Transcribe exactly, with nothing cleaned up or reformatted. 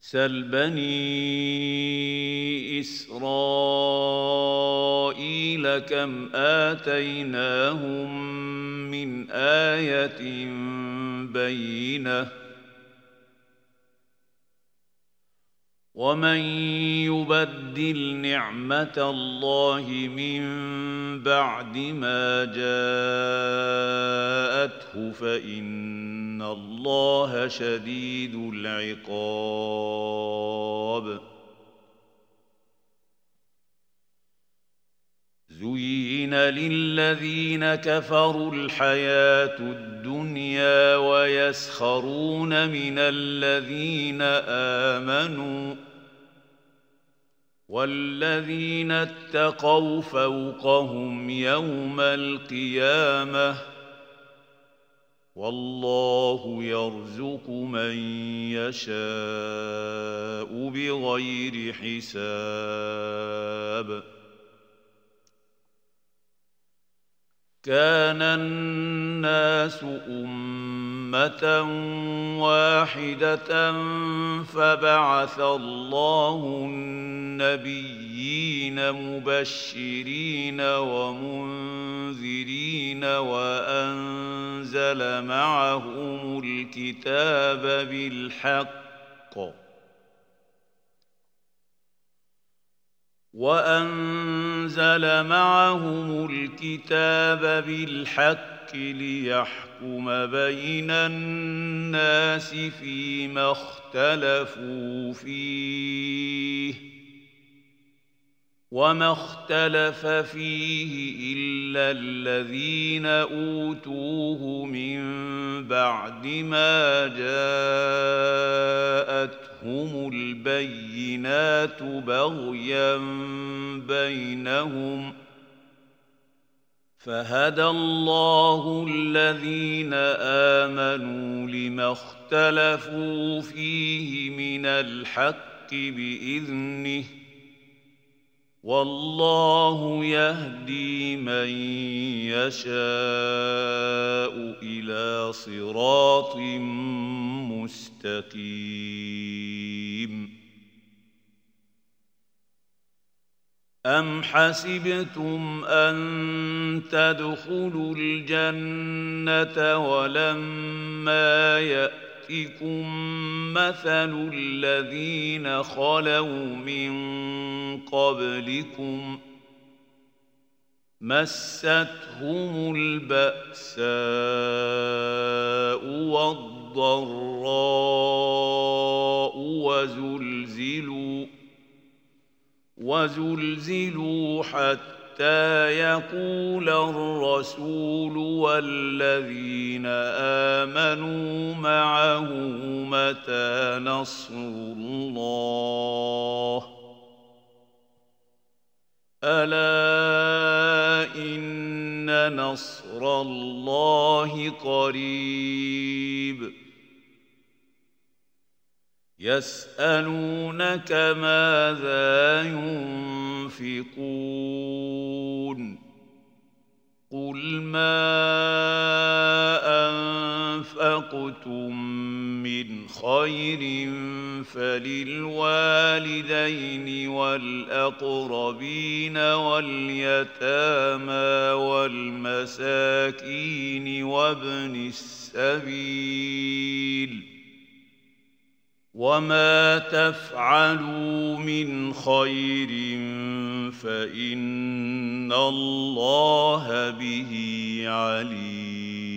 سل بني إسرائيل كم آتيناهم من آية بينة ومن يبدل نعمة الله من بعد ما جاءته فإن الله شديد العقاب. زين للذين كفروا الحياة الدنيا ويسخرون من الذين آمنوا والذين اتقوا فوقهم يوم القيامة والله يرزق من يشاء بغير حساب. كان الناس أمة واحدة فبعث الله النبيين مبشرين ومنذرين وأنزل معهم الكتاب بالحق وأنزل معهم الكتاب بالحق ليحكم بين الناس فيما اختلفوا فيه وما اختلف فيه إلا الذين أوتوه من بعد ما جاءتهم البينات بغيا بينهم فهدى الله الذين آمنوا لما اختلفوا فيه من الحق بإذنه والله يهدي من يشاء إلى صراط مستقيم. أم حسبتم أن تدخلوا الجنة ولما يأتكم مثل الذين خلوا من قبلكم مستهم البأساء والضراء وزلزلوا وزلزلوا حتى يقول الرسول والذين آمنوا معه متى نصر الله ألا إن نصر الله قريب. يسألونك ماذا ينفقون قل ما أنفقتم من خير فللوالدين والأقربين واليتامى والمساكين وابن السبيل وما تفعلوا من خير فإن الله به عليم.